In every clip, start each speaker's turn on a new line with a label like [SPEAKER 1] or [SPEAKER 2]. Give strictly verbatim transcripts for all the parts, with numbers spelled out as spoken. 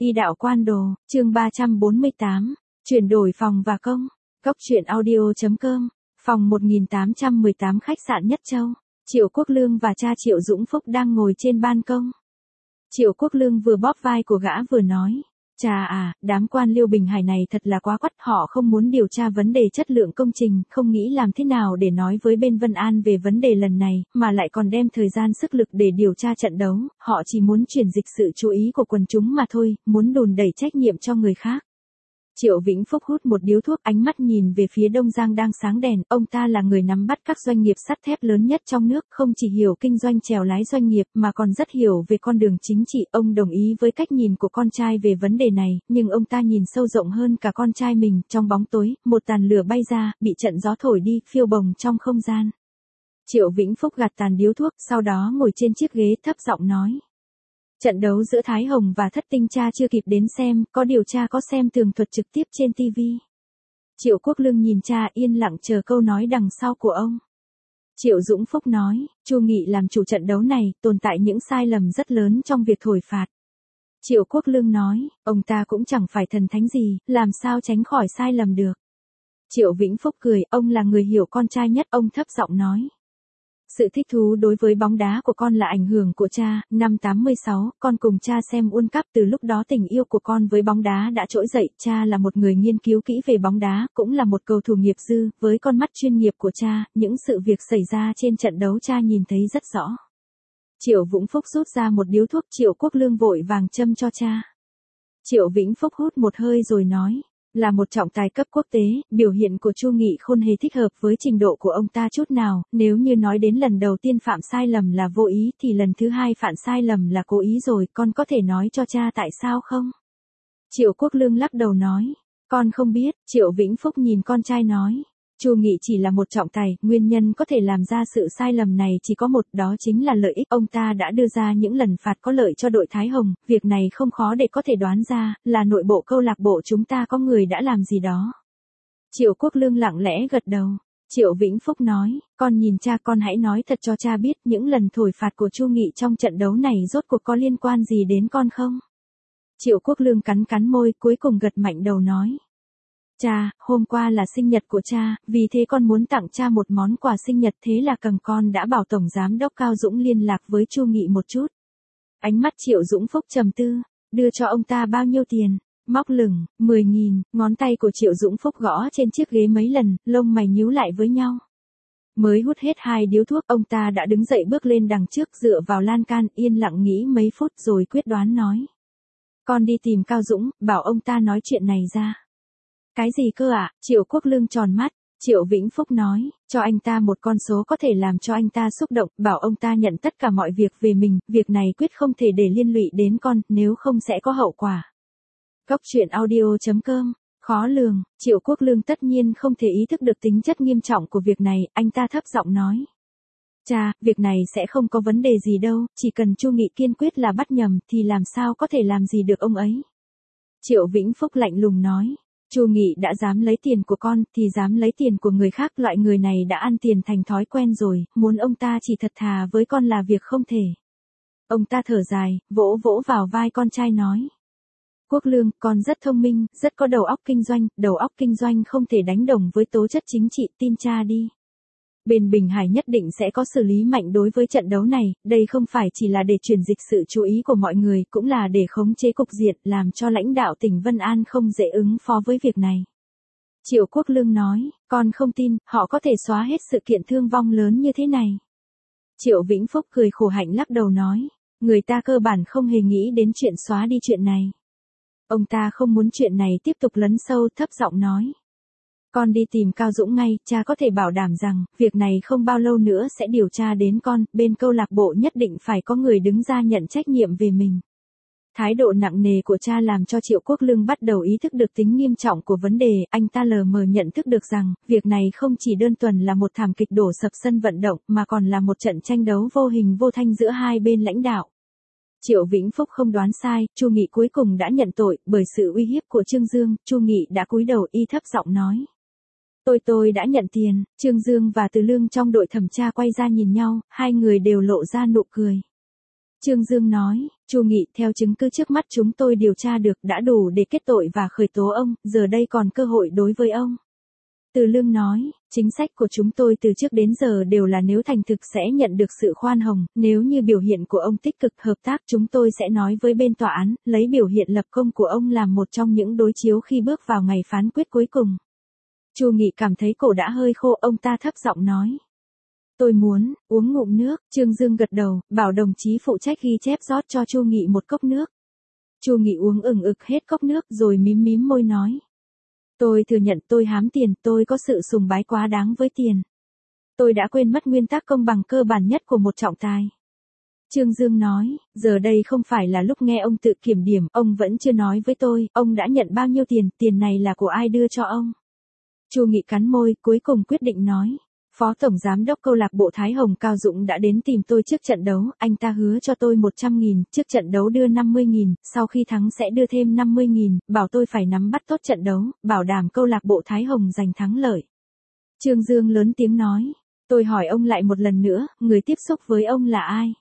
[SPEAKER 1] Y đạo quan đồ, chương ba trăm bốn mươi tám, chuyển đổi phòng và công. Cốc truyện audio chấm com, phòng một nghìn tám trăm mười tám khách sạn Nhất Châu. Triệu Quốc Lương và cha Triệu Dũng Phúc đang ngồi trên ban công. Triệu Quốc Lương vừa bóp vai của gã vừa nói. Chà à, đám quan Liêu Bình Hải này thật là quá quắt, họ không muốn điều tra vấn đề chất lượng công trình, không nghĩ làm thế nào để nói với bên Vân An về vấn đề lần này, mà lại còn đem thời gian sức lực để điều tra trận đấu, họ chỉ muốn chuyển dịch sự chú ý của quần chúng mà thôi, muốn đùn đẩy trách nhiệm cho người khác. Triệu Vĩnh Phúc hút một điếu thuốc, ánh mắt nhìn về phía Đông Giang đang sáng đèn, ông ta là người nắm bắt các doanh nghiệp sắt thép lớn nhất trong nước, không chỉ hiểu kinh doanh chèo lái doanh nghiệp mà còn rất hiểu về con đường chính trị. Ông đồng ý với cách nhìn của con trai về vấn đề này, nhưng ông ta nhìn sâu rộng hơn cả con trai mình. Trong bóng tối, một tàn lửa bay ra, bị trận gió thổi đi, phiêu bồng trong không gian. Triệu Vĩnh Phúc gạt tàn điếu thuốc, sau đó ngồi trên chiếc ghế thấp giọng nói. Trận đấu giữa Thái Hồng và Thất Tinh cha chưa kịp đến xem, có điều cha có xem tường thuật trực tiếp trên ti vi. Triệu Quốc Lương nhìn cha yên lặng chờ câu nói đằng sau của ông. Triệu Dũng Phúc nói, Chu Nghị làm chủ trận đấu này, tồn tại những sai lầm rất lớn trong việc thổi phạt. Triệu Quốc Lương nói, ông ta cũng chẳng phải thần thánh gì, làm sao tránh khỏi sai lầm được. Triệu Vĩnh Phúc cười, ông là người hiểu con trai nhất, ông thấp giọng nói. Sự thích thú đối với bóng đá của con là ảnh hưởng của cha. Năm tám mươi sáu, con cùng cha xem World Cup, từ lúc đó tình yêu của con với bóng đá đã trỗi dậy. Cha là một người nghiên cứu kỹ về bóng đá, cũng là một cầu thủ nghiệp dư, với con mắt chuyên nghiệp của cha, những sự việc xảy ra trên trận đấu cha nhìn thấy rất rõ. Triệu Vũng Phúc rút ra một điếu thuốc, Triệu Quốc Lương vội vàng châm cho cha. Triệu Vĩnh Phúc hút một hơi rồi nói. Là một trọng tài cấp quốc tế, biểu hiện của Chu Nghị không hề thích hợp với trình độ của ông ta chút nào, nếu như nói đến lần đầu tiên phạm sai lầm là vô ý thì lần thứ hai phạm sai lầm là cố ý rồi, con có thể nói cho cha tại sao không? Triệu Quốc Lương lắc đầu nói, con không biết. Triệu Vĩnh Phúc nhìn con trai nói, Chu Nghị chỉ là một trọng tài, nguyên nhân có thể làm ra sự sai lầm này chỉ có một, đó chính là lợi ích. Ông ta đã đưa ra những lần phạt có lợi cho đội Thái Hồng, việc này không khó để có thể đoán ra, là nội bộ câu lạc bộ chúng ta có người đã làm gì đó. Triệu Quốc Lương lặng lẽ gật đầu. Triệu Vĩnh Phúc nói, con nhìn cha, con hãy nói thật cho cha biết, những lần thổi phạt của Chu Nghị trong trận đấu này rốt cuộc có liên quan gì đến con không? Triệu Quốc Lương cắn cắn môi, cuối cùng gật mạnh đầu nói. Cha, hôm qua là sinh nhật của cha, vì thế con muốn tặng cha một món quà sinh nhật, thế là cần con đã bảo Tổng Giám đốc Cao Dũng liên lạc với Chu Nghị một chút. Ánh mắt Triệu Dũng Phúc trầm tư, đưa cho ông ta bao nhiêu tiền? Móc lửng, mười nghìn, ngón tay của Triệu Dũng Phúc gõ trên chiếc ghế mấy lần, lông mày nhíu lại với nhau. Mới hút hết hai điếu thuốc, ông ta đã đứng dậy bước lên đằng trước, dựa vào lan can, yên lặng nghĩ mấy phút rồi quyết đoán nói. Con đi tìm Cao Dũng, bảo ông ta nói chuyện này ra. Cái gì cơ ạ? À? Triệu Quốc Lương tròn mắt. Triệu Vĩnh Phúc nói, cho anh ta một con số có thể làm cho anh ta xúc động, bảo ông ta nhận tất cả mọi việc về mình, việc này quyết không thể để liên lụy đến con, nếu không sẽ có hậu quả. Cốc truyện audio chấm com, khó lường. Triệu Quốc Lương tất nhiên không thể ý thức được tính chất nghiêm trọng của việc này, anh ta thấp giọng nói. Cha, việc này sẽ không có vấn đề gì đâu, chỉ cần Chu Nghị kiên quyết là bắt nhầm thì làm sao có thể làm gì được ông ấy. Triệu Vĩnh Phúc lạnh lùng nói. Chu Nghị đã dám lấy tiền của con, thì dám lấy tiền của người khác, loại người này đã ăn tiền thành thói quen rồi, muốn ông ta chỉ thật thà với con là việc không thể. Ông ta thở dài, vỗ vỗ vào vai con trai nói. Quốc Lương, con rất thông minh, rất có đầu óc kinh doanh, đầu óc kinh doanh không thể đánh đồng với tố chất chính trị, tin cha đi. Bên Bình Hải nhất định sẽ có xử lý mạnh đối với trận đấu này, đây không phải chỉ là để chuyển dịch sự chú ý của mọi người, cũng là để khống chế cục diện, làm cho lãnh đạo tỉnh Vân An không dễ ứng phó với việc này. Triệu Quốc Lương nói, con không tin, họ có thể xóa hết sự kiện thương vong lớn như thế này. Triệu Vĩnh Phúc cười khổ hạnh lắc đầu nói, người ta cơ bản không hề nghĩ đến chuyện xóa đi chuyện này. Ông ta không muốn chuyện này tiếp tục lấn sâu, thấp giọng nói. Con đi tìm Cao Dũng ngay, cha có thể bảo đảm rằng, việc này không bao lâu nữa sẽ điều tra đến con, bên câu lạc bộ nhất định phải có người đứng ra nhận trách nhiệm về mình. Thái độ nặng nề của cha làm cho Triệu Quốc Lương bắt đầu ý thức được tính nghiêm trọng của vấn đề, anh ta lờ mờ nhận thức được rằng, việc này không chỉ đơn thuần là một thảm kịch đổ sập sân vận động, mà còn là một trận tranh đấu vô hình vô thanh giữa hai bên lãnh đạo. Triệu Vĩnh Phúc không đoán sai, Chu Nghị cuối cùng đã nhận tội, bởi sự uy hiếp của Trương Dương, Chu Nghị đã cúi đầu y thấp giọng nói. Tôi tôi đã nhận tiền. Trương Dương và Từ Lương trong đội thẩm tra quay ra nhìn nhau, hai người đều lộ ra nụ cười. Trương Dương nói, Chu Nghị, theo chứng cứ trước mắt chúng tôi điều tra được đã đủ để kết tội và khởi tố ông, giờ đây còn cơ hội đối với ông. Từ Lương nói, chính sách của chúng tôi từ trước đến giờ đều là nếu thành thực sẽ nhận được sự khoan hồng, nếu như biểu hiện của ông tích cực hợp tác chúng tôi sẽ nói với bên tòa án, lấy biểu hiện lập công của ông làm một trong những đối chiếu khi bước vào ngày phán quyết cuối cùng. Chu Nghị cảm thấy cổ đã hơi khô, ông ta thấp giọng nói. Tôi muốn, uống ngụm nước, Trương Dương gật đầu, bảo đồng chí phụ trách ghi chép rót cho Chu Nghị một cốc nước. Chu Nghị uống ừng ực hết cốc nước rồi mím mím môi nói. Tôi thừa nhận tôi hám tiền, tôi có sự sùng bái quá đáng với tiền. Tôi đã quên mất nguyên tắc công bằng cơ bản nhất của một trọng tài. Trương Dương nói, giờ đây không phải là lúc nghe ông tự kiểm điểm, ông vẫn chưa nói với tôi, ông đã nhận bao nhiêu tiền, tiền này là của ai đưa cho ông. Chu Nghị cắn môi, cuối cùng quyết định nói. Phó Tổng Giám đốc câu lạc bộ Thái Hồng Cao Dũng đã đến tìm tôi trước trận đấu, anh ta hứa cho tôi một trăm nghìn, trước trận đấu đưa năm mươi nghìn, sau khi thắng sẽ đưa thêm năm mươi nghìn, bảo tôi phải nắm bắt tốt trận đấu, bảo đảm câu lạc bộ Thái Hồng giành thắng lợi. Trương Dương lớn tiếng nói, tôi hỏi ông lại một lần nữa, người tiếp xúc với ông là ai?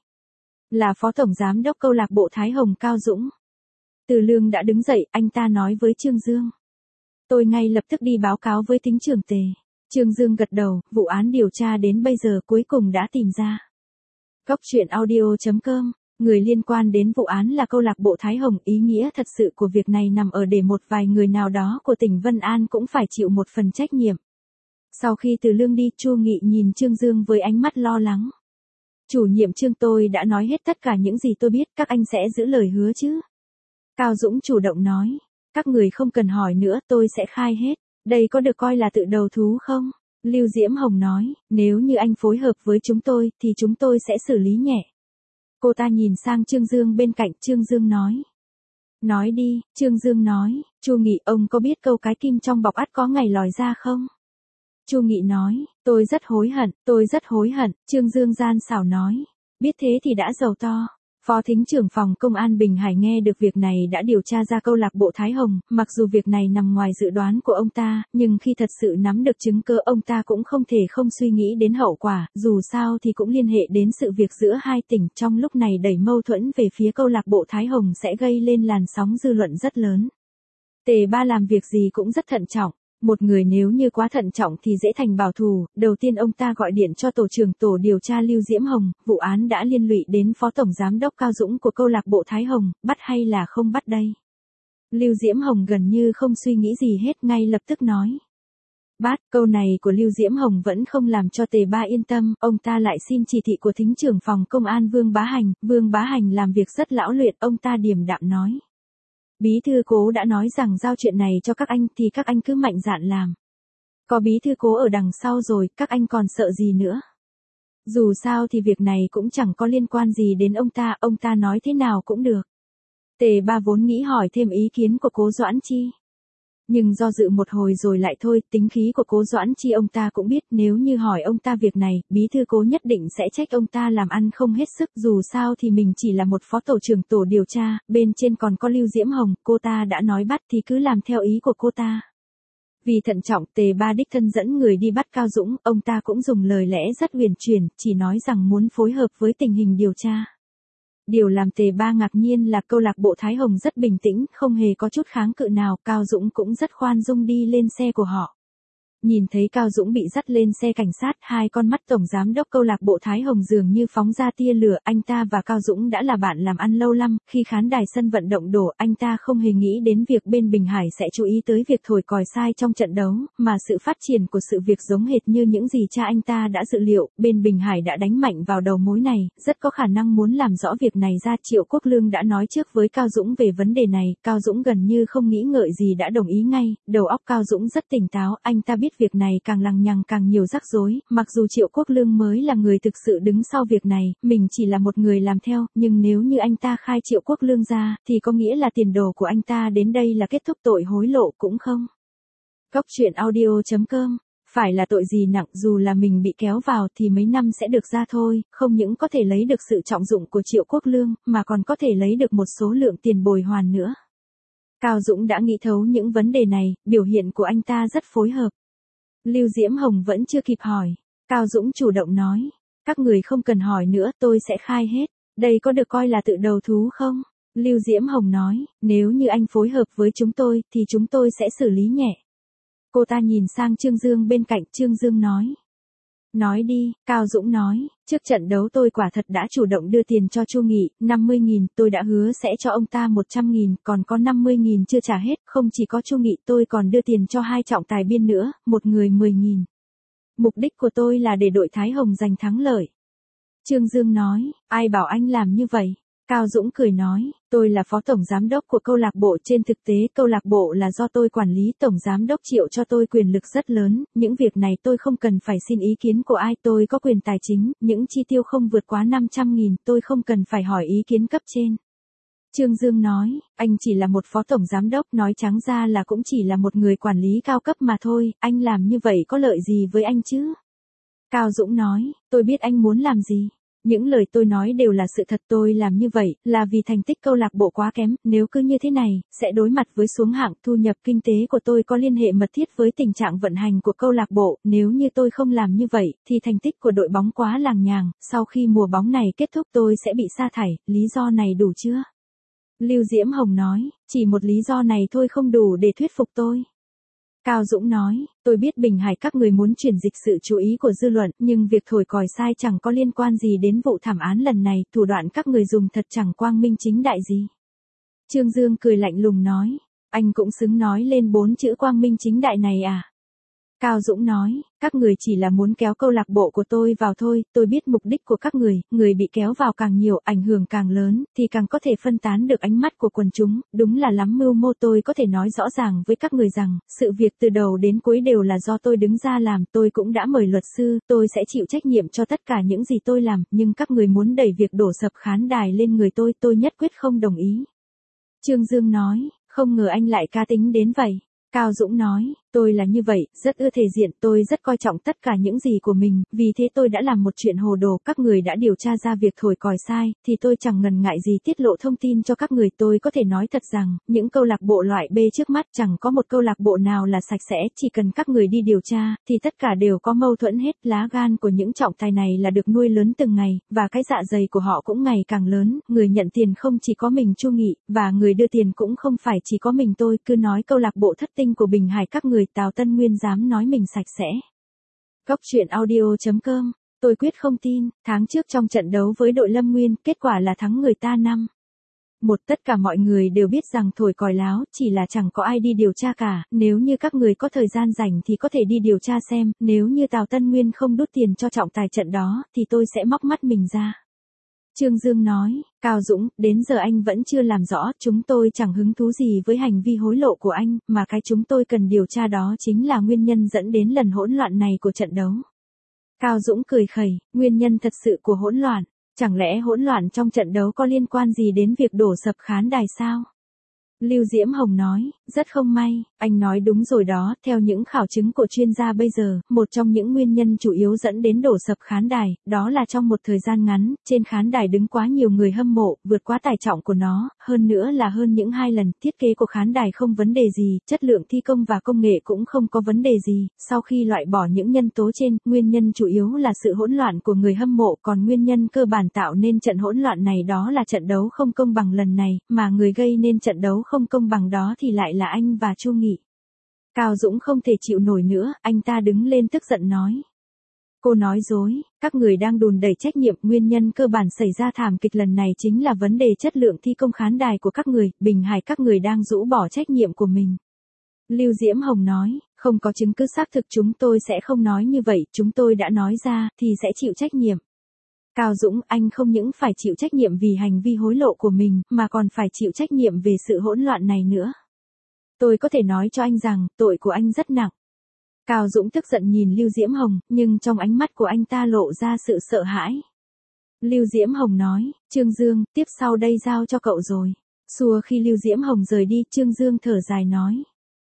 [SPEAKER 1] Là Phó Tổng Giám đốc câu lạc bộ Thái Hồng Cao Dũng. Từ Lương đã đứng dậy, anh ta nói với Trương Dương. Tôi ngay lập tức đi báo cáo với Thính trưởng Tề. Trương Dương gật đầu, vụ án điều tra đến bây giờ cuối cùng đã tìm ra. Góc truyện audio chấm com, người liên quan đến vụ án là câu lạc bộ Thái Hồng, ý nghĩa thật sự của việc này nằm ở để một vài người nào đó của tỉnh Vân An cũng phải chịu một phần trách nhiệm. Sau khi Từ Lương đi, Chu Nghị nhìn Trương Dương với ánh mắt lo lắng. Chủ nhiệm Trương, tôi đã nói hết tất cả những gì tôi biết, các anh sẽ giữ lời hứa chứ? Cao Dũng chủ động nói, các người không cần hỏi nữa, tôi sẽ khai hết. Đây có được coi là tự đầu thú không? Lưu Diễm Hồng nói, nếu như anh phối hợp với chúng tôi, thì chúng tôi sẽ xử lý nhẹ. Cô ta nhìn sang Trương Dương bên cạnh, Trương Dương nói. Nói đi, Trương Dương nói, Chu Nghị, ông có biết câu cái kim trong bọc ắt có ngày lòi ra không? Chu Nghị nói, tôi rất hối hận, tôi rất hối hận, Trương Dương gian xảo nói. Biết thế thì đã giàu to. Phó Thính trưởng phòng công an Bình Hải nghe được việc này đã điều tra ra câu lạc bộ Thái Hồng, mặc dù việc này nằm ngoài dự đoán của ông ta, nhưng khi thật sự nắm được chứng cứ ông ta cũng không thể không suy nghĩ đến hậu quả, dù sao thì cũng liên hệ đến sự việc giữa hai tỉnh, trong lúc này đẩy mâu thuẫn về phía câu lạc bộ Thái Hồng sẽ gây lên làn sóng dư luận rất lớn. Tề Ba làm việc gì cũng rất thận trọng. Một người nếu như quá thận trọng thì dễ thành bảo thủ, đầu tiên ông ta gọi điện cho tổ trưởng tổ điều tra Lưu Diễm Hồng, vụ án đã liên lụy đến Phó Tổng Giám đốc Cao Dũng của câu lạc bộ Thái Hồng, bắt hay là không bắt đây? Lưu Diễm Hồng gần như không suy nghĩ gì hết, ngay lập tức nói. Bắt, câu này của Lưu Diễm Hồng vẫn không làm cho Tề Ba yên tâm, ông ta lại xin chỉ thị của Thính trưởng phòng công an Vương Bá Hành, Vương Bá Hành làm việc rất lão luyện, ông ta điềm đạm nói. Bí thư Cố đã nói rằng giao chuyện này cho các anh thì các anh cứ mạnh dạn làm. Có bí thư Cố ở đằng sau rồi, các anh còn sợ gì nữa? Dù sao thì việc này cũng chẳng có liên quan gì đến ông ta, ông ta nói thế nào cũng được. Tề Ba vốn nghĩ hỏi thêm ý kiến của Cố Doãn Chi. Nhưng do dự một hồi rồi lại thôi, tính khí của Cố Doãn Chi ông ta cũng biết, nếu như hỏi ông ta việc này, bí thư Cố nhất định sẽ trách ông ta làm ăn không hết sức, dù sao thì mình chỉ là một phó tổ trưởng tổ điều tra, bên trên còn có Lưu Diễm Hồng, cô ta đã nói bắt thì cứ làm theo ý của cô ta. Vì thận trọng, Tề Ba đích thân dẫn người đi bắt Cao Dũng, ông ta cũng dùng lời lẽ rất huyền chuyển, chỉ nói rằng muốn phối hợp với tình hình điều tra. Điều làm Tề Ba ngạc nhiên là câu lạc bộ Thái Hồng rất bình tĩnh, không hề có chút kháng cự nào, Cao Dũng cũng rất khoan dung đi lên xe của họ. Nhìn thấy Cao Dũng bị dắt lên xe cảnh sát, hai con mắt tổng giám đốc câu lạc bộ Thái Hồng dường như phóng ra tia lửa, anh ta và Cao Dũng đã là bạn làm ăn lâu năm, khi khán đài sân vận động đổ, anh ta không hề nghĩ đến việc bên Bình Hải sẽ chú ý tới việc thổi còi sai trong trận đấu, mà sự phát triển của sự việc giống hệt như những gì cha anh ta đã dự liệu, bên Bình Hải đã đánh mạnh vào đầu mối này, rất có khả năng muốn làm rõ việc này ra. Triệu Quốc Lương đã nói trước với Cao Dũng về vấn đề này, Cao Dũng gần như không nghĩ ngợi gì đã đồng ý ngay, đầu óc Cao Dũng rất tỉnh táo, anh ta biết việc này càng lằng nhằng càng nhiều rắc rối, mặc dù Triệu Quốc Lương mới là người thực sự đứng sau việc này, mình chỉ là một người làm theo, nhưng nếu như anh ta khai Triệu Quốc Lương ra, thì có nghĩa là tiền đồ của anh ta đến đây là kết thúc tội hối lộ cũng không. Góc truyện audio chấm com, phải là tội gì nặng, dù là mình bị kéo vào thì mấy năm sẽ được ra thôi, không những có thể lấy được sự trọng dụng của Triệu Quốc Lương, mà còn có thể lấy được một số lượng tiền bồi hoàn nữa. Cao Dũng đã nghĩ thấu những vấn đề này, biểu hiện của anh ta rất phối hợp. Lưu Diễm Hồng vẫn chưa kịp hỏi. Cao Dũng chủ động nói. Các người không cần hỏi nữa, tôi sẽ khai hết. Đây có được coi là tự đầu thú không? Lưu Diễm Hồng nói, nếu như anh phối hợp với chúng tôi, thì chúng tôi sẽ xử lý nhẹ. Cô ta nhìn sang Trương Dương bên cạnh, Trương Dương nói. Nói đi, Cao Dũng nói, trước trận đấu tôi quả thật đã chủ động đưa tiền cho Chu Nghị, năm mươi nghìn, tôi đã hứa sẽ cho ông ta một trăm nghìn, còn có năm mươi nghìn chưa trả hết, không chỉ có Chu Nghị, tôi còn đưa tiền cho hai trọng tài biên nữa, một người mười nghìn. Mục đích của tôi là để đội Thái Hồng giành thắng lợi. Trương Dương nói, ai bảo anh làm như vậy? Cao Dũng cười nói, tôi là phó tổng giám đốc của câu lạc bộ, trên thực tế câu lạc bộ là do tôi quản lý, tổng giám đốc Triệu cho tôi quyền lực rất lớn, những việc này tôi không cần phải xin ý kiến của ai, tôi có quyền tài chính, những chi tiêu không vượt quá năm trăm nghìn, tôi không cần phải hỏi ý kiến cấp trên. Trương Dương nói, anh chỉ là một phó tổng giám đốc, nói trắng ra là cũng chỉ là một người quản lý cao cấp mà thôi, anh làm như vậy có lợi gì với anh chứ? Cao Dũng nói, tôi biết anh muốn làm gì. Những lời tôi nói đều là sự thật, tôi làm như vậy là vì thành tích câu lạc bộ quá kém, nếu cứ như thế này, sẽ đối mặt với xuống hạng, thu nhập kinh tế của tôi có liên hệ mật thiết với tình trạng vận hành của câu lạc bộ, nếu như tôi không làm như vậy, thì thành tích của đội bóng quá làng nhàng, sau khi mùa bóng này kết thúc tôi sẽ bị sa thải, lý do này đủ chưa? Lưu Diễm Hồng nói, chỉ một lý do này thôi không đủ để thuyết phục tôi. Cao Dũng nói, tôi biết Bình Hải các người muốn chuyển dịch sự chú ý của dư luận, nhưng việc thổi còi sai chẳng có liên quan gì đến vụ thảm án lần này, thủ đoạn các người dùng thật chẳng quang minh chính đại gì. Trương Dương cười lạnh lùng nói, anh cũng xứng nói lên bốn chữ quang minh chính đại này à? Cao Dũng nói, các người chỉ là muốn kéo câu lạc bộ của tôi vào thôi, tôi biết mục đích của các người, người bị kéo vào càng nhiều, ảnh hưởng càng lớn, thì càng có thể phân tán được ánh mắt của quần chúng, đúng là lắm mưu mô. Tôi có thể nói rõ ràng với các người rằng, sự việc từ đầu đến cuối đều là do tôi đứng ra làm, tôi cũng đã mời luật sư, tôi sẽ chịu trách nhiệm cho tất cả những gì tôi làm, nhưng các người muốn đẩy việc đổ sập khán đài lên người tôi, tôi nhất quyết không đồng ý. Trương Dương nói, không ngờ anh lại cá tính đến vậy. Cao Dũng nói, tôi là như vậy, rất ưa thể diện, tôi rất coi trọng tất cả những gì của mình, vì thế tôi đã làm một chuyện hồ đồ, các người đã điều tra ra việc thổi còi sai, thì tôi chẳng ngần ngại gì tiết lộ thông tin cho các người. Tôi có thể nói thật rằng, những câu lạc bộ loại B trước mắt chẳng có một câu lạc bộ nào là sạch sẽ, chỉ cần các người đi điều tra, thì tất cả đều có mâu thuẫn hết. Lá gan của những trọng tài này là được nuôi lớn từng ngày, và cái dạ dày của họ cũng ngày càng lớn, người nhận tiền không chỉ có mình Chu Nghị, và người đưa tiền cũng không phải chỉ có mình tôi, cứ nói câu lạc bộ thất tinh của Bình Hải các người, Tào Tân Nguyên dám nói mình sạch sẽ. Góc truyện audio chấm com, tôi quyết không tin, tháng trước trong trận đấu với đội Lâm Nguyên, kết quả là thắng người ta năm một. Tất cả mọi người đều biết rằng thổi còi láo, chỉ là chẳng có ai đi điều tra cả, nếu như các người có thời gian rảnh thì có thể đi điều tra xem, nếu như Tào Tân Nguyên không đút tiền cho trọng tài trận đó, thì tôi sẽ móc mắt mình ra. Trương Dương nói, Cao Dũng, đến giờ anh vẫn chưa làm rõ, chúng tôi chẳng hứng thú gì với hành vi hối lộ của anh, mà cái chúng tôi cần điều tra đó chính là nguyên nhân dẫn đến lần hỗn loạn này của trận đấu. Cao Dũng cười khẩy, nguyên nhân thật sự của hỗn loạn, chẳng lẽ hỗn loạn trong trận đấu có liên quan gì đến việc đổ sập khán đài sao? Lưu Diễm Hồng nói, rất không may, anh nói đúng rồi đó, theo những khảo chứng của chuyên gia bây giờ, một trong những nguyên nhân chủ yếu dẫn đến đổ sập khán đài, đó là trong một thời gian ngắn, trên khán đài đứng quá nhiều người hâm mộ, vượt quá tải trọng của nó, hơn nữa là hơn những hai lần, thiết kế của khán đài không vấn đề gì, chất lượng thi công và công nghệ cũng không có vấn đề gì, sau khi loại bỏ những nhân tố trên, nguyên nhân chủ yếu là sự hỗn loạn của người hâm mộ, còn nguyên nhân cơ bản tạo nên trận hỗn loạn này đó là trận đấu không công bằng lần này, mà người gây nên trận đấu không công bằng đó thì lại là anh và Chu Nghị. Cao Dũng không thể chịu nổi nữa, anh ta đứng lên tức giận nói. Cô nói dối, các người đang đùn đẩy trách nhiệm, nguyên nhân cơ bản xảy ra thảm kịch lần này chính là vấn đề chất lượng thi công khán đài của các người, Bình Hải các người đang rũ bỏ trách nhiệm của mình. Lưu Diễm Hồng nói, không có chứng cứ xác thực chúng tôi sẽ không nói như vậy, chúng tôi đã nói ra, thì sẽ chịu trách nhiệm. Cao Dũng, anh không những phải chịu trách nhiệm vì hành vi hối lộ của mình, mà còn phải chịu trách nhiệm về sự hỗn loạn này nữa. Tôi có thể nói cho anh rằng, tội của anh rất nặng. Cao Dũng tức giận nhìn Lưu Diễm Hồng, nhưng trong ánh mắt của anh ta lộ ra sự sợ hãi. Lưu Diễm Hồng nói, Trương Dương, tiếp sau đây giao cho cậu rồi. Xua khi Lưu Diễm Hồng rời đi, Trương Dương thở dài nói.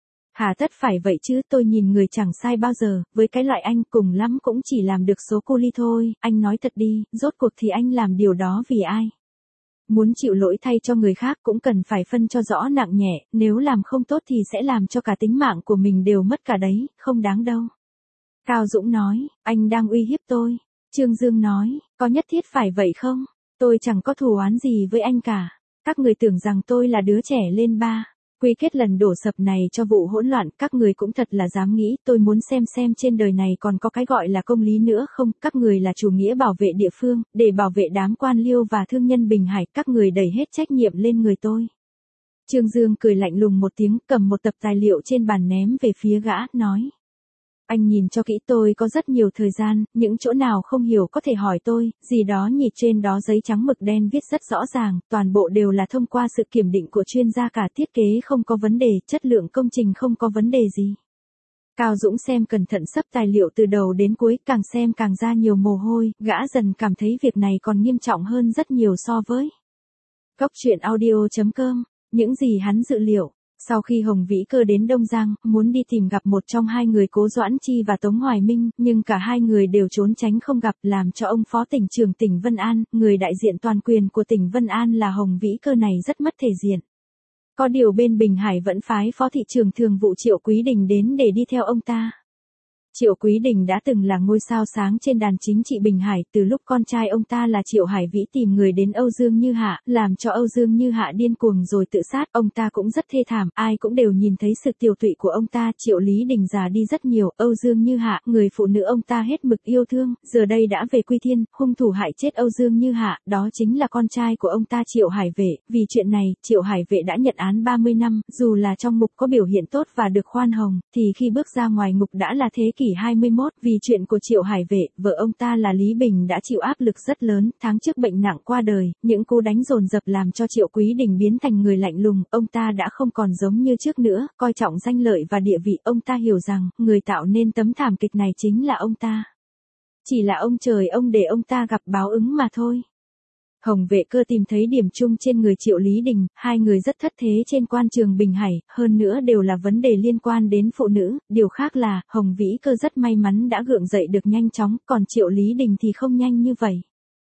[SPEAKER 1] Hà tất phải vậy chứ, tôi nhìn người chẳng sai bao giờ, với cái loại anh cùng lắm cũng chỉ làm được số cu ly thôi, anh nói thật đi, rốt cuộc thì anh làm điều đó vì ai? Muốn chịu lỗi thay cho người khác cũng cần phải phân cho rõ nặng nhẹ, nếu làm không tốt thì sẽ làm cho cả tính mạng của mình đều mất cả đấy, không đáng đâu. Cao Dũng nói, anh đang uy hiếp tôi. Trương Dương nói, có nhất thiết phải vậy không? Tôi chẳng có thù oán gì với anh cả. Các người tưởng rằng tôi là đứa trẻ lên ba. Quy kết lần đổ sập này cho vụ hỗn loạn, các người cũng thật là dám nghĩ, tôi muốn xem xem trên đời này còn có cái gọi là công lý nữa không, các người là chủ nghĩa bảo vệ địa phương, để bảo vệ đám quan liêu và thương nhân Bình Hải, các người đẩy hết trách nhiệm lên người tôi. Trương Dương cười lạnh lùng một tiếng, cầm một tập tài liệu trên bàn ném về phía gã, nói. Anh nhìn cho kỹ, tôi có rất nhiều thời gian, những chỗ nào không hiểu có thể hỏi tôi, gì đó nhỉ, trên đó giấy trắng mực đen viết rất rõ ràng, toàn bộ đều là thông qua sự kiểm định của chuyên gia cả, thiết kế không có vấn đề, chất lượng công trình không có vấn đề gì. Cao Dũng xem cẩn thận sấp tài liệu từ đầu đến cuối, càng xem càng ra nhiều mồ hôi, gã dần cảm thấy việc này còn nghiêm trọng hơn rất nhiều so với Cốc truyện audio chấm com, những gì hắn dự liệu. Sau khi Hồng Vĩ Cơ đến Đông Giang, muốn đi tìm gặp một trong hai người Cố Doãn Chi và Tống Hoài Minh, nhưng cả hai người đều trốn tránh không gặp, làm cho ông Phó tỉnh trưởng tỉnh Vân An, người đại diện toàn quyền của tỉnh Vân An là Hồng Vĩ Cơ này rất mất thể diện. Có điều bên Bình Hải vẫn phái Phó thị trưởng thường vụ Triệu Quý Đình đến để đi theo ông ta. Triệu Quý Đình đã từng là ngôi sao sáng trên đàn chính trị Bình Hải, từ lúc con trai ông ta là Triệu Hải Vĩ tìm người đến Âu Dương Như Hạ, làm cho Âu Dương Như Hạ điên cuồng rồi tự sát, ông ta cũng rất thê thảm, ai cũng đều nhìn thấy sự tiều tụy của ông ta. Triệu Lý Đình già đi rất nhiều, Âu Dương Như Hạ, người phụ nữ ông ta hết mực yêu thương, giờ đây đã về quy thiên, hung thủ hại chết Âu Dương Như Hạ, đó chính là con trai của ông ta Triệu Hải Vệ. Vì chuyện này, Triệu Hải Vệ đã nhận án ba mươi năm, dù là trong ngục có biểu hiện tốt và được khoan hồng, thì khi bước ra ngoài ngục đã là thế kỷ hai mươi mốt. Vì chuyện của Triệu Hải Vệ, vợ ông ta là Lý Bình đã chịu áp lực rất lớn, tháng trước bệnh nặng qua đời, những cú đánh dồn dập làm cho Triệu Quý Đình biến thành người lạnh lùng, ông ta đã không còn giống như trước nữa, coi trọng danh lợi và địa vị, ông ta hiểu rằng, người tạo nên tấm thảm kịch này chính là ông ta. Chỉ là ông trời ông để ông ta gặp báo ứng mà thôi. Hồng Vệ Cơ tìm thấy điểm chung trên người Triệu Lý Đình, hai người rất thất thế trên quan trường Bình Hải, hơn nữa đều là vấn đề liên quan đến phụ nữ, điều khác là, Hồng Vĩ Cơ rất may mắn đã gượng dậy được nhanh chóng, còn Triệu Lý Đình thì không nhanh như vậy.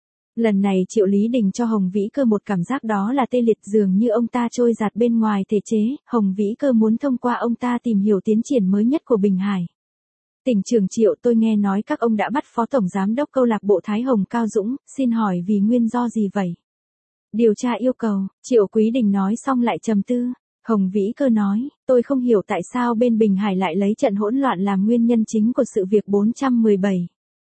[SPEAKER 1] Lần này Triệu Lý Đình cho Hồng Vĩ Cơ một cảm giác đó là tê liệt, dường như ông ta trôi giạt bên ngoài thể chế, Hồng Vĩ Cơ muốn thông qua ông ta tìm hiểu tiến triển mới nhất của Bình Hải. Tỉnh trưởng Triệu, tôi nghe nói các ông đã bắt Phó Tổng Giám đốc câu lạc bộ Thái Hồng Cao Dũng, xin hỏi vì nguyên do gì vậy? Điều tra yêu cầu, Triệu Quý Đình nói xong lại trầm tư. Hồng Vĩ Cơ nói, tôi không hiểu tại sao bên Bình Hải lại lấy trận hỗn loạn làm nguyên nhân chính của sự việc bốn trăm mười bảy.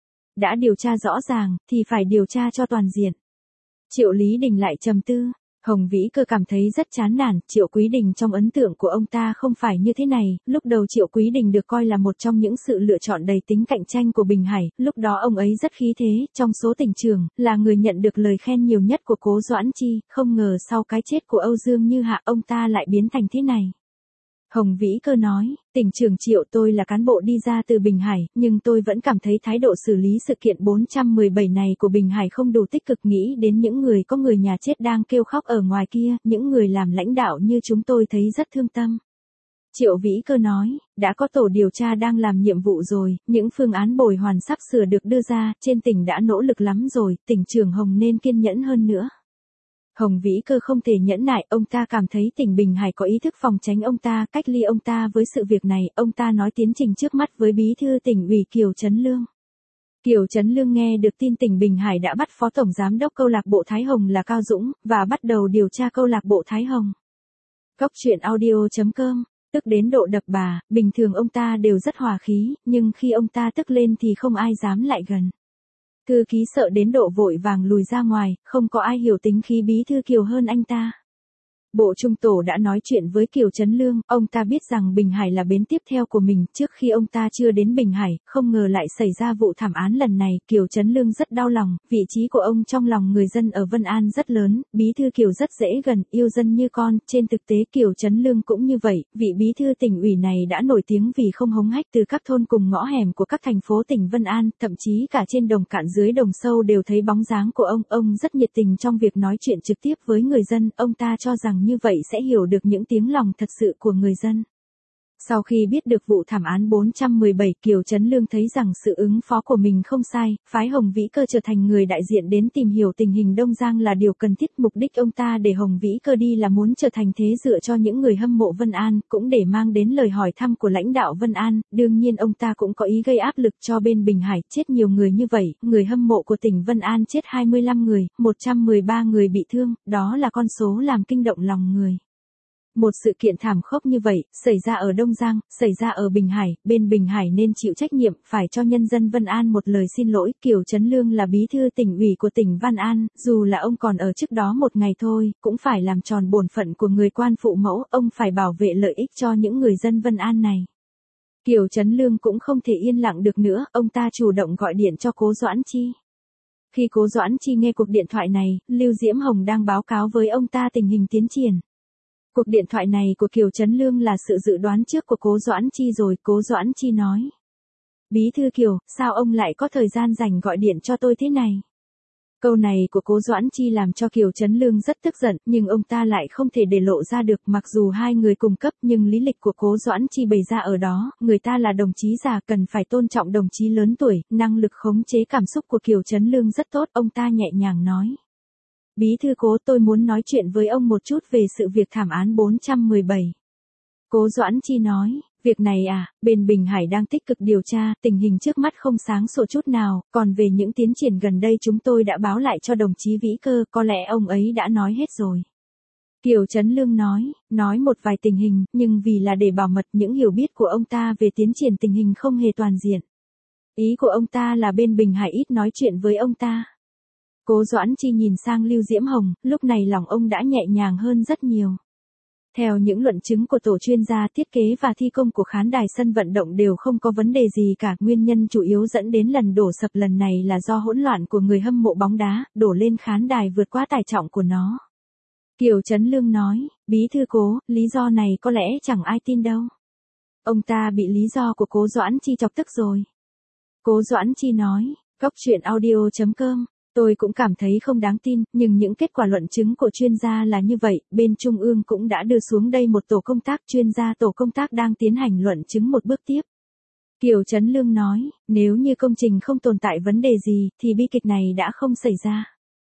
[SPEAKER 1] Đã điều tra rõ ràng, thì phải điều tra cho toàn diện. Triệu Lý Đình lại trầm tư. Hồng Vĩ Cơ cảm thấy rất chán nản, Triệu Quý Đình trong ấn tượng của ông ta không phải như thế này, lúc đầu Triệu Quý Đình được coi là một trong những sự lựa chọn đầy tính cạnh tranh của Bình Hải, lúc đó ông ấy rất khí thế, trong số tỉnh trưởng, là người nhận được lời khen nhiều nhất của Cố Doãn Chi, không ngờ sau cái chết của Âu Dương Như Hạ ông ta lại biến thành thế này. Hồng Vĩ Cơ nói, tỉnh trưởng Triệu, tôi là cán bộ đi ra từ Bình Hải, nhưng tôi vẫn cảm thấy thái độ xử lý sự kiện bốn trăm mười bảy này của Bình Hải không đủ tích cực, nghĩ đến những người có người nhà chết đang kêu khóc ở ngoài kia, những người làm lãnh đạo như chúng tôi thấy rất thương tâm. Triệu Vĩ Cơ nói, đã có tổ điều tra đang làm nhiệm vụ rồi, những phương án bồi hoàn sắp sửa được đưa ra, trên tỉnh đã nỗ lực lắm rồi, tỉnh trưởng Hồng nên kiên nhẫn hơn nữa. Hồng Vĩ Cơ không thể nhẫn nại, ông ta cảm thấy tỉnh Bình Hải có ý thức phòng tránh ông ta, cách ly ông ta với sự việc này, ông ta nói tiến trình trước mắt với bí thư tỉnh ủy Kiều Trấn Lương. Kiều Trấn Lương nghe được tin tỉnh Bình Hải đã bắt Phó Tổng Giám đốc câu lạc bộ Thái Hồng là Cao Dũng, và bắt đầu điều tra câu lạc bộ Thái Hồng. Cốc truyện audio chấm com, tức đến độ đập bà, bình thường ông ta đều rất hòa khí, nhưng khi ông ta tức lên thì không ai dám lại gần. Thư ký sợ đến độ vội vàng lùi ra ngoài, không có ai hiểu tính khí bí thư Kiều hơn anh ta. Bộ Trung Tổ đã nói chuyện với Kiều Trấn Lương, ông ta biết rằng Bình Hải là bến tiếp theo của mình, trước khi ông ta chưa đến Bình Hải, không ngờ lại xảy ra vụ thảm án lần này, Kiều Trấn Lương rất đau lòng, vị trí của ông trong lòng người dân ở Vân An rất lớn, bí thư Kiều rất dễ gần, yêu dân như con, trên thực tế Kiều Trấn Lương cũng như vậy, vị bí thư tỉnh ủy này đã nổi tiếng vì không hống hách, từ các thôn cùng ngõ hẻm của các thành phố tỉnh Vân An, thậm chí cả trên đồng cạn dưới đồng sâu đều thấy bóng dáng của ông, ông rất nhiệt tình trong việc nói chuyện trực tiếp với người dân, ông ta cho rằng như vậy sẽ hiểu được những tiếng lòng thật sự của người dân. Sau khi biết được vụ thảm án bốn trăm mười bảy, Kiều Trấn Lương thấy rằng sự ứng phó của mình không sai, phái Hồng Vĩ Cơ trở thành người đại diện đến tìm hiểu tình hình Đông Giang là điều cần thiết. Mục đích ông ta để Hồng Vĩ Cơ đi là muốn trở thành thế dựa cho những người hâm mộ Vân An, cũng để mang đến lời hỏi thăm của lãnh đạo Vân An. Đương nhiên ông ta cũng có ý gây áp lực cho bên Bình Hải, chết nhiều người như vậy, người hâm mộ của tỉnh Vân An chết hai mươi lăm người, một trăm mười ba người bị thương, đó là con số làm kinh động lòng người. Một sự kiện thảm khốc như vậy, xảy ra ở Đông Giang, xảy ra ở Bình Hải, bên Bình Hải nên chịu trách nhiệm, phải cho nhân dân Vân An một lời xin lỗi. Kiều Trấn Lương là bí thư tỉnh ủy của tỉnh Vân An, dù là ông còn ở trước đó một ngày thôi, cũng phải làm tròn bổn phận của người quan phụ mẫu, ông phải bảo vệ lợi ích cho những người dân Vân An này. Kiều Trấn Lương cũng không thể yên lặng được nữa, ông ta chủ động gọi điện cho Cố Doãn Chi. Khi Cố Doãn Chi nghe cuộc điện thoại này, Lưu Diễm Hồng đang báo cáo với ông ta tình hình tiến triển. Cuộc điện thoại này của Kiều Trấn Lương là sự dự đoán trước của Cố Doãn Chi rồi. Cố Doãn Chi nói: Bí thư Kiều, sao ông lại có thời gian rảnh gọi điện cho tôi thế này? Câu này của Cố Doãn Chi làm cho Kiều Trấn Lương rất tức giận, nhưng ông ta lại không thể để lộ ra được. Mặc dù hai người cùng cấp nhưng lý lịch của Cố Doãn Chi bày ra ở đó, người ta là đồng chí già, cần phải tôn trọng đồng chí lớn tuổi. Năng lực khống chế cảm xúc của Kiều Trấn Lương rất tốt, ông ta nhẹ nhàng nói: Bí thư Cố, tôi muốn nói chuyện với ông một chút về sự việc thảm án bốn trăm mười bảy. Cố Doãn Chi nói: Việc này à, bên Bình Hải đang tích cực điều tra, tình hình trước mắt không sáng sủa chút nào, còn về những tiến triển gần đây chúng tôi đã báo lại cho đồng chí Vĩ Cơ, có lẽ ông ấy đã nói hết rồi. Kiều Trấn Lương nói, nói một vài tình hình, nhưng vì là để bảo mật những hiểu biết của ông ta về tiến triển tình hình không hề toàn diện. Ý của ông ta là bên Bình Hải ít nói chuyện với ông ta. Cố Doãn Chi nhìn sang Lưu Diễm Hồng, lúc này lòng ông đã nhẹ nhàng hơn rất nhiều. Theo những luận chứng của tổ chuyên gia thiết kế và thi công của khán đài sân vận động đều không có vấn đề gì cả. Nguyên nhân chủ yếu dẫn đến lần đổ sập lần này là do hỗn loạn của người hâm mộ bóng đá, đổ lên khán đài vượt quá tải trọng của nó. Kiều Trấn Lương nói, Bí thư Cố, lý do này có lẽ chẳng ai tin đâu. Ông ta bị lý do của Cố Doãn Chi chọc tức rồi. Cố Doãn Chi nói, góc truyện audio chấm com. Tôi cũng cảm thấy không đáng tin, nhưng những kết quả luận chứng của chuyên gia là như vậy, bên Trung ương cũng đã đưa xuống đây một tổ công tác, chuyên gia tổ công tác đang tiến hành luận chứng một bước tiếp. Kiều Trấn Lương nói, nếu như công trình không tồn tại vấn đề gì, thì bi kịch này đã không xảy ra.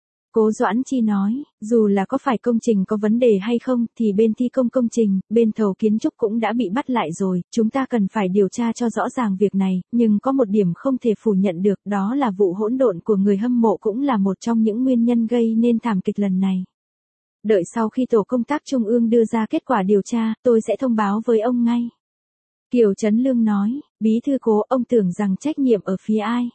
[SPEAKER 1] Cố Doãn Chi nói, dù là có phải công trình có vấn đề hay không, thì bên thi công công trình, bên thầu kiến trúc cũng đã bị bắt lại rồi, chúng ta cần phải điều tra cho rõ ràng việc này, nhưng có một điểm không thể phủ nhận được, đó là vụ hỗn độn của người hâm mộ cũng là một trong những nguyên nhân gây nên thảm kịch lần này. Đợi sau khi tổ công tác Trung ương đưa ra kết quả điều tra, tôi sẽ thông báo với ông ngay. Kiều Trấn Lương nói, Bí thư Cố, ông tưởng rằng trách nhiệm ở phía ai?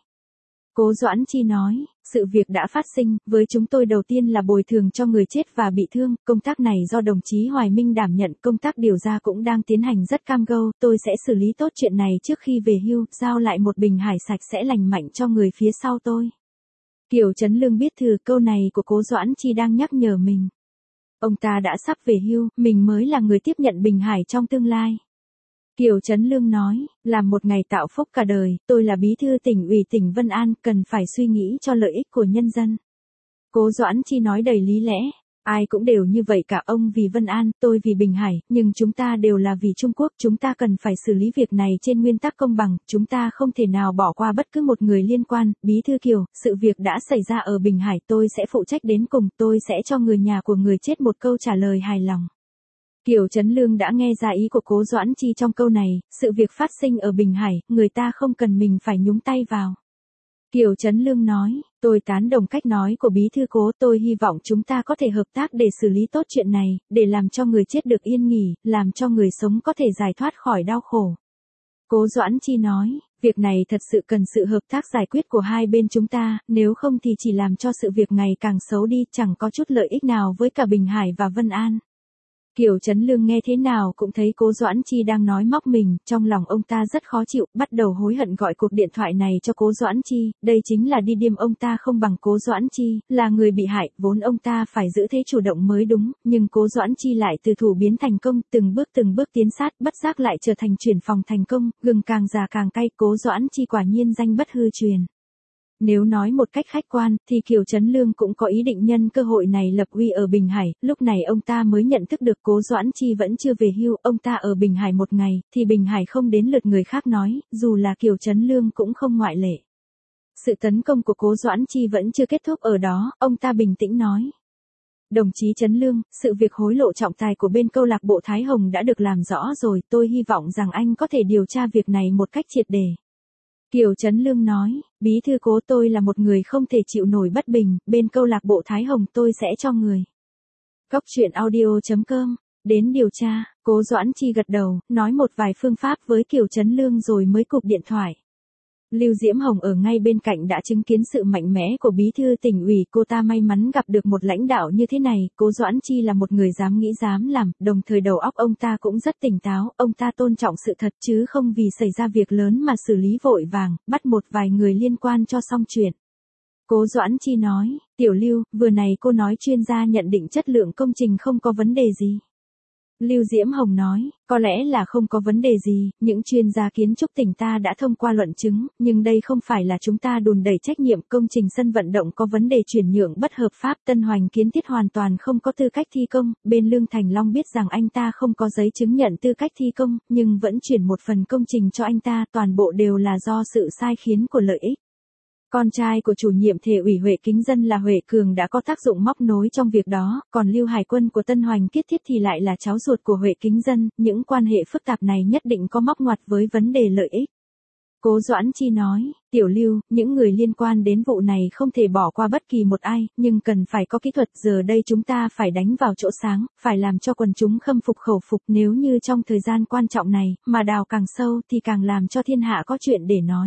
[SPEAKER 1] Cố Doãn Chi nói, sự việc đã phát sinh, với chúng tôi đầu tiên là bồi thường cho người chết và bị thương, công tác này do đồng chí Hoài Minh đảm nhận, công tác điều tra cũng đang tiến hành rất cam go, tôi sẽ xử lý tốt chuyện này trước khi về hưu, giao lại một Bình Hải sạch sẽ lành mạnh cho người phía sau tôi. Kiều Trấn Lương biết thừa câu này của Cố Doãn Chi đang nhắc nhở mình. Ông ta đã sắp về hưu, mình mới là người tiếp nhận Bình Hải trong tương lai. Kiều Trấn Lương nói, làm một ngày tạo phúc cả đời, tôi là bí thư tỉnh ủy tỉnh Vân An, cần phải suy nghĩ cho lợi ích của nhân dân. Cố Doãn Chi nói đầy lý lẽ, ai cũng đều như vậy cả, ông vì Vân An, tôi vì Bình Hải, nhưng chúng ta đều là vì Trung Quốc, chúng ta cần phải xử lý việc này trên nguyên tắc công bằng, chúng ta không thể nào bỏ qua bất cứ một người liên quan. Bí thư Kiều, sự việc đã xảy ra ở Bình Hải, tôi sẽ phụ trách đến cùng, tôi sẽ cho người nhà của người chết một câu trả lời hài lòng. Kiều Trấn Lương đã nghe ra ý của Cố Doãn Chi trong câu này, sự việc phát sinh ở Bình Hải, người ta không cần mình phải nhúng tay vào. Kiều Trấn Lương nói, tôi tán đồng cách nói của Bí thư Cố, tôi hy vọng chúng ta có thể hợp tác để xử lý tốt chuyện này, để làm cho người chết được yên nghỉ, làm cho người sống có thể giải thoát khỏi đau khổ. Cố Doãn Chi nói, việc này thật sự cần sự hợp tác giải quyết của hai bên chúng ta, nếu không thì chỉ làm cho sự việc ngày càng xấu đi, chẳng có chút lợi ích nào với cả Bình Hải và Vân An. Kiều Trấn Lương nghe thế nào cũng thấy Cố Doãn Chi đang nói móc mình, trong lòng ông ta rất khó chịu, bắt đầu hối hận gọi cuộc điện thoại này cho Cố Doãn Chi, đây chính là đi điềm ông ta không bằng Cố Doãn Chi, là người bị hại, vốn ông ta phải giữ thế chủ động mới đúng, nhưng Cố Doãn Chi lại từ thủ biến thành công, từng bước từng bước tiến sát, bất giác lại trở thành chuyển phòng thành công, gừng càng già càng cay, Cố Doãn Chi quả nhiên danh bất hư truyền. Nếu nói một cách khách quan, thì Kiều Trấn Lương cũng có ý định nhân cơ hội này lập uy ở Bình Hải, lúc này ông ta mới nhận thức được Cố Doãn Chi vẫn chưa về hưu, ông ta ở Bình Hải một ngày, thì Bình Hải không đến lượt người khác nói, dù là Kiều Trấn Lương cũng không ngoại lệ. Sự tấn công của Cố Doãn Chi vẫn chưa kết thúc ở đó, ông ta bình tĩnh nói. Đồng chí Trấn Lương, sự việc hối lộ trọng tài của bên câu lạc bộ Thái Hồng đã được làm rõ rồi, tôi hy vọng rằng anh có thể điều tra việc này một cách triệt để. Kiều Trấn Lương nói, bí thư Cố, tôi là một người không thể chịu nổi bất bình, bên câu lạc bộ Thái Hồng tôi sẽ cho người. Cốc truyện audio chấm com, đến điều tra, Cố Doãn Chi gật đầu, nói một vài phương pháp với Kiều Trấn Lương rồi mới cụp điện thoại. Lưu Diễm Hồng ở ngay bên cạnh đã chứng kiến sự mạnh mẽ của bí thư tỉnh ủy, cô ta may mắn gặp được một lãnh đạo như thế này, Cố Doãn Chi là một người dám nghĩ dám làm, đồng thời đầu óc ông ta cũng rất tỉnh táo, ông ta tôn trọng sự thật chứ không vì xảy ra việc lớn mà xử lý vội vàng, bắt một vài người liên quan cho xong chuyện. Cố Doãn Chi nói, Tiểu Lưu, vừa này cô nói chuyên gia nhận định chất lượng công trình không có vấn đề gì. Lưu Diễm Hồng nói, có lẽ là không có vấn đề gì, những chuyên gia kiến trúc tỉnh ta đã thông qua luận chứng, nhưng đây không phải là chúng ta đùn đẩy trách nhiệm, công trình sân vận động có vấn đề chuyển nhượng bất hợp pháp, Tân Hoành Kiến Thiết hoàn toàn không có tư cách thi công, bên Lương Thành Long biết rằng anh ta không có giấy chứng nhận tư cách thi công, nhưng vẫn chuyển một phần công trình cho anh ta, toàn bộ đều là do sự sai khiến của lợi ích. Con trai của chủ nhiệm thể ủy Huệ Kính Dân là Huệ Cường đã có tác dụng móc nối trong việc đó, còn Lưu Hải Quân của Tân Hoành Kiến Thiết thì lại là cháu ruột của Huệ Kính Dân, những quan hệ phức tạp này nhất định có móc ngoặt với vấn đề lợi ích. Cố Doãn Chi nói, Tiểu Lưu, những người liên quan đến vụ này không thể bỏ qua bất kỳ một ai, nhưng cần phải có kỹ thuật, giờ đây chúng ta phải đánh vào chỗ sáng, phải làm cho quần chúng khâm phục khẩu phục, nếu như trong thời gian quan trọng này, mà đào càng sâu thì càng làm cho thiên hạ có chuyện để nói.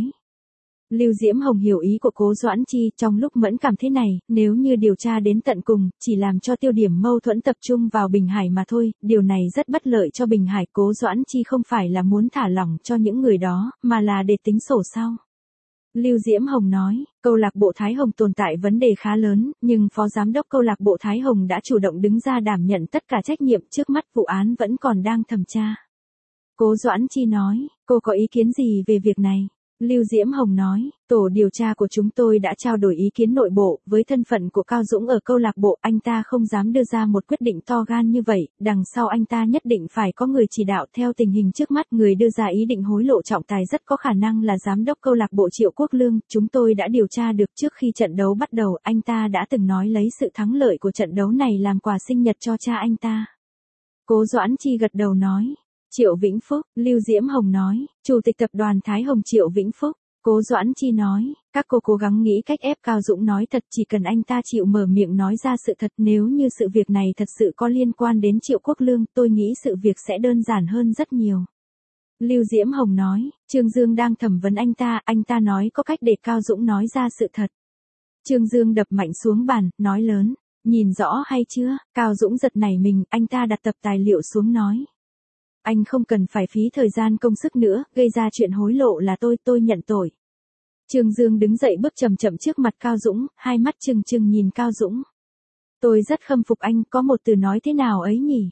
[SPEAKER 1] Lưu Diễm Hồng hiểu ý của Cố Doãn Chi, trong lúc mẫn cảm thế này, nếu như điều tra đến tận cùng, chỉ làm cho tiêu điểm mâu thuẫn tập trung vào Bình Hải mà thôi, điều này rất bất lợi cho Bình Hải. Cố Doãn Chi không phải là muốn thả lỏng cho những người đó, mà là để tính sổ sau. Lưu Diễm Hồng nói, câu lạc bộ Thái Hồng tồn tại vấn đề khá lớn, nhưng Phó Giám đốc câu lạc bộ Thái Hồng đã chủ động đứng ra đảm nhận tất cả trách nhiệm, trước mắt vụ án vẫn còn đang thẩm tra. Cố Doãn Chi nói, cô có ý kiến gì về việc này? Lưu Diễm Hồng nói, tổ điều tra của chúng tôi đã trao đổi ý kiến nội bộ, với thân phận của Cao Dũng ở câu lạc bộ, anh ta không dám đưa ra một quyết định to gan như vậy, đằng sau anh ta nhất định phải có người chỉ đạo. Theo tình hình trước mắt, người đưa ra ý định hối lộ trọng tài rất có khả năng là giám đốc câu lạc bộ Triệu Quốc Lương, chúng tôi đã điều tra được trước khi trận đấu bắt đầu, anh ta đã từng nói lấy sự thắng lợi của trận đấu này làm quà sinh nhật cho cha anh ta. Cố Doãn Chi gật đầu nói. Triệu Vĩnh Phúc, Lưu Diễm Hồng nói, Chủ tịch tập đoàn Thái Hồng Triệu Vĩnh Phúc. Cố Doãn Chi nói, các cô cố gắng nghĩ cách ép Cao Dũng nói thật, chỉ cần anh ta chịu mở miệng nói ra sự thật, nếu như sự việc này thật sự có liên quan đến Triệu Quốc Lương, tôi nghĩ sự việc sẽ đơn giản hơn rất nhiều. Lưu Diễm Hồng nói, Trương Dương đang thẩm vấn anh ta, anh ta nói có cách để Cao Dũng nói ra sự thật. Trương Dương đập mạnh xuống bàn, nói lớn, nhìn rõ hay chưa? Cao Dũng giật nảy mình, anh ta đặt tập tài liệu xuống nói. Anh không cần phải phí thời gian công sức nữa, gây ra chuyện hối lộ là tôi, tôi nhận tội. Trương Dương đứng dậy bước chậm chậm trước mặt Cao Dũng, hai mắt trừng trừng nhìn Cao Dũng. Tôi rất khâm phục anh, có một từ nói thế nào ấy nhỉ?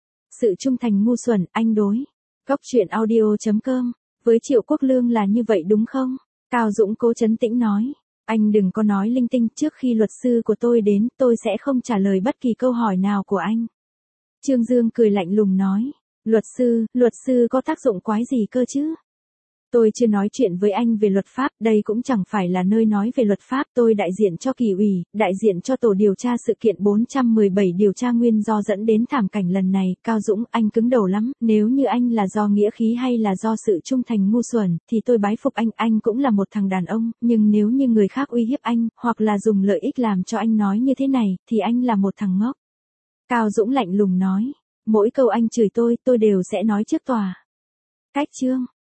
[SPEAKER 1] Sự trung thành ngu xuẩn, anh đối. Cốc truyện audio chấm com, với Triệu Quốc Lương là như vậy đúng không? Cao Dũng cố trấn tĩnh nói. Anh đừng có nói linh tinh, trước khi luật sư của tôi đến, tôi sẽ không trả lời bất kỳ câu hỏi nào của anh. Trương Dương cười lạnh lùng nói. Luật sư, luật sư có tác dụng quái gì cơ chứ? Tôi chưa nói chuyện với anh về luật pháp, đây cũng chẳng phải là nơi nói về luật pháp, tôi đại diện cho Kỳ ủy, đại diện cho tổ điều tra sự kiện bốn trăm mười bảy điều tra nguyên do dẫn đến thảm cảnh lần này. Cao Dũng, anh cứng đầu lắm, nếu như anh là do nghĩa khí hay là do sự trung thành ngu xuẩn, thì tôi bái phục anh, anh cũng là một thằng đàn ông, nhưng nếu như người khác uy hiếp anh, hoặc là dùng lợi ích làm cho anh nói như thế này, thì anh là một thằng ngốc. Cao Dũng lạnh lùng nói. Mỗi câu anh chửi tôi, tôi đều sẽ nói trước tòa. Cách chương.